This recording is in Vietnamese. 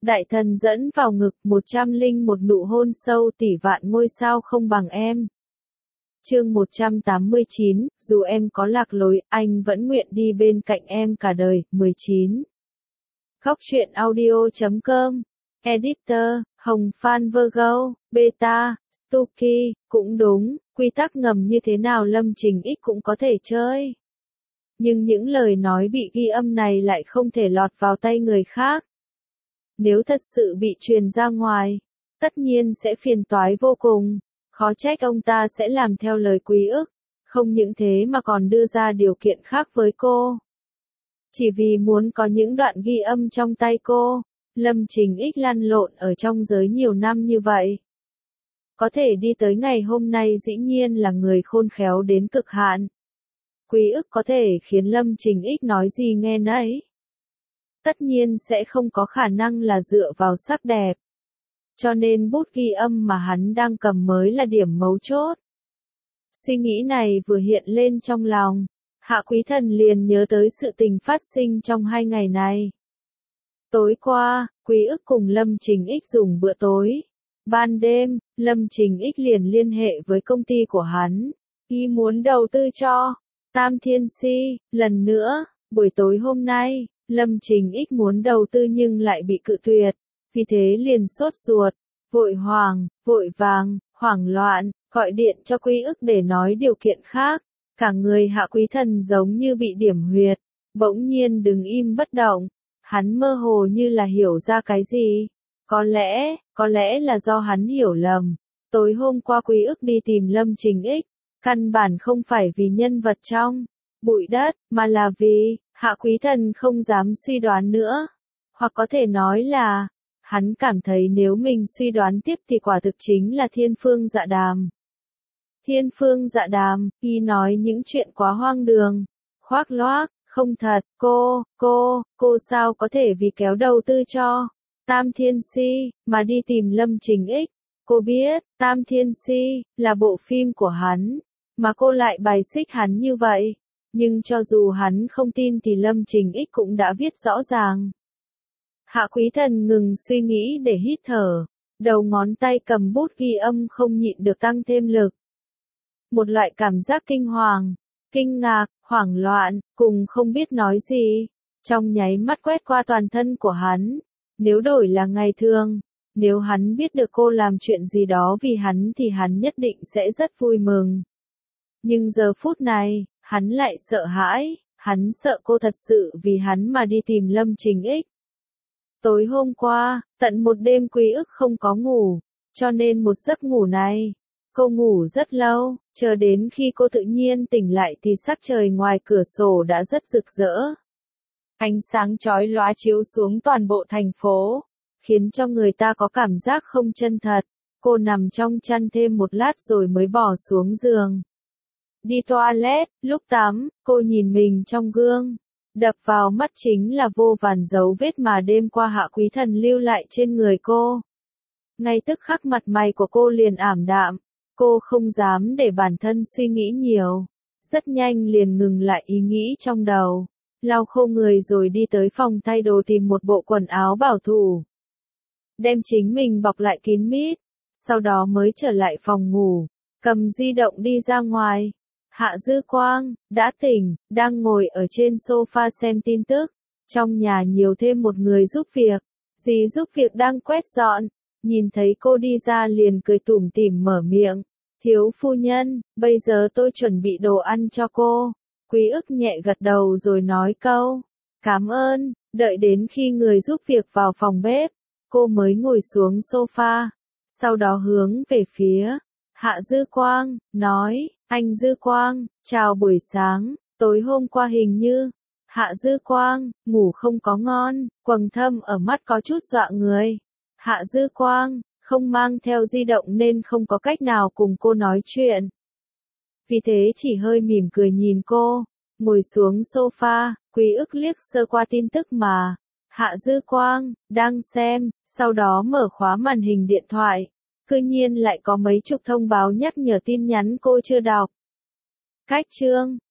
Đại thần dẫn vào ngực 101 nụ hôn sâu tỷ vạn ngôi sao không bằng em. Chương 189, dù em có lạc lối, anh vẫn nguyện đi bên cạnh em cả đời. 19. Khóc chuyện audio.com. Editor, Hồng Phan Virgo, Beta, Stucky, cũng đúng, quy tắc ngầm như thế nào Lâm Trình X cũng có thể chơi. Nhưng những lời nói bị ghi âm này lại không thể lọt vào tay người khác. Nếu thật sự bị truyền ra ngoài, tất nhiên sẽ phiền toái vô cùng, khó trách ông ta sẽ làm theo lời Quý Ức, không những thế mà còn đưa ra điều kiện khác với cô. Chỉ vì muốn có những đoạn ghi âm trong tay cô, Lâm Trình X lăn lộn ở trong giới nhiều năm như vậy. Có thể đi tới ngày hôm nay dĩ nhiên là người khôn khéo đến cực hạn. Quý Ức có thể khiến Lâm Trình X nói gì nghe nấy. Tất nhiên sẽ không có khả năng là dựa vào sắc đẹp. Cho nên bút ghi âm mà hắn đang cầm mới là điểm mấu chốt. Suy nghĩ này vừa hiện lên trong lòng, Hạ Quý Thần liền nhớ tới sự tình phát sinh trong 2 ngày này. Tối qua, Quý Ức cùng Lâm Trình X dùng bữa tối. Ban đêm, Lâm Trình X liền liên hệ với công ty của hắn. Y muốn đầu tư cho Tam Thiên Si. Lần nữa, buổi tối hôm nay, Lâm Trình X muốn đầu tư nhưng lại bị cự tuyệt. Vì thế liền sốt ruột, vội vàng, hoảng loạn, gọi điện cho Quý Ức để nói điều kiện khác. Cả người Hạ Quý Thần giống như bị điểm huyệt, bỗng nhiên đứng im bất động. Hắn mơ hồ như là hiểu ra cái gì. Có lẽ là do hắn hiểu lầm. Tối hôm qua Quý Ức đi tìm Lâm Trình X, căn bản không phải vì nhân vật trong bụi đất, mà là vì Hạ Quý Thần không dám suy đoán nữa. Hoặc có thể nói là, hắn cảm thấy nếu mình suy đoán tiếp thì quả thực chính là Thiên Phương Dạ Đàm. Thiên Phương Dạ Đàm, y nói những chuyện quá hoang đường, khoác loác, không thật. Cô sao có thể vì kéo đầu tư cho Tam Thiên Si mà đi tìm Lâm Trình X. Cô biết, Tam Thiên Si là bộ phim của hắn, mà cô lại bài xích hắn như vậy. Nhưng cho dù hắn không tin thì Lâm Trình X cũng đã viết rõ ràng. Hạ Quý Thần ngừng suy nghĩ để hít thở, đầu ngón tay cầm bút ghi âm không nhịn được tăng thêm lực. Một loại cảm giác kinh hoàng, kinh ngạc, hoảng loạn, cùng không biết nói gì, trong nháy mắt quét qua toàn thân của hắn. Nếu đổi là ngày thường, nếu hắn biết được cô làm chuyện gì đó vì hắn thì hắn nhất định sẽ rất vui mừng. Nhưng giờ phút này, hắn lại sợ hãi, hắn sợ cô thật sự vì hắn mà đi tìm Lâm Trình X. Tối hôm qua, tận một đêm Quý Ức không có ngủ, cho nên một giấc ngủ này, cô ngủ rất lâu, chờ đến khi cô tự nhiên tỉnh lại thì sắc trời ngoài cửa sổ đã rất rực rỡ. Ánh sáng chói lóa chiếu xuống toàn bộ thành phố, khiến cho người ta có cảm giác không chân thật. Cô nằm trong chăn thêm một lát rồi mới bỏ xuống giường. Đi toilet, lúc tắm, cô nhìn mình trong gương. Đập vào mắt chính là vô vàn dấu vết mà đêm qua Hạ Quý Thần lưu lại trên người cô. Ngay tức khắc mặt mày của cô liền ảm đạm. Cô không dám để bản thân suy nghĩ nhiều. Rất nhanh liền ngừng lại ý nghĩ trong đầu. Lau khô người rồi đi tới phòng thay đồ tìm một bộ quần áo bảo thủ. Đem chính mình bọc lại kín mít. Sau đó mới trở lại phòng ngủ. Cầm di động đi ra ngoài. Hạ Dư Quang, đã tỉnh, đang ngồi ở trên sofa xem tin tức. Trong nhà nhiều thêm một người giúp việc. Dì giúp việc đang quét dọn. Nhìn thấy cô đi ra liền cười tủm tỉm mở miệng. Thiếu phu nhân, bây giờ tôi chuẩn bị đồ ăn cho cô. Quý Ức nhẹ gật đầu rồi nói câu. Cảm ơn, đợi đến khi người giúp việc vào phòng bếp. Cô mới ngồi xuống sofa. Sau đó hướng về phía Hạ Dư Quang, nói. Anh Dư Quang, chào buổi sáng, tối hôm qua hình như, Hạ Dư Quang, ngủ không có ngon, quầng thâm ở mắt có chút dọa người. Hạ Dư Quang, không mang theo di động nên không có cách nào cùng cô nói chuyện. Vì thế chỉ hơi mỉm cười nhìn cô, ngồi xuống sofa, Quý Ức liếc sơ qua tin tức mà Hạ Dư Quang đang xem, sau đó mở khóa màn hình điện thoại. Cư nhiên lại có mấy chục thông báo nhắc nhở tin nhắn cô chưa đọc. Cách chương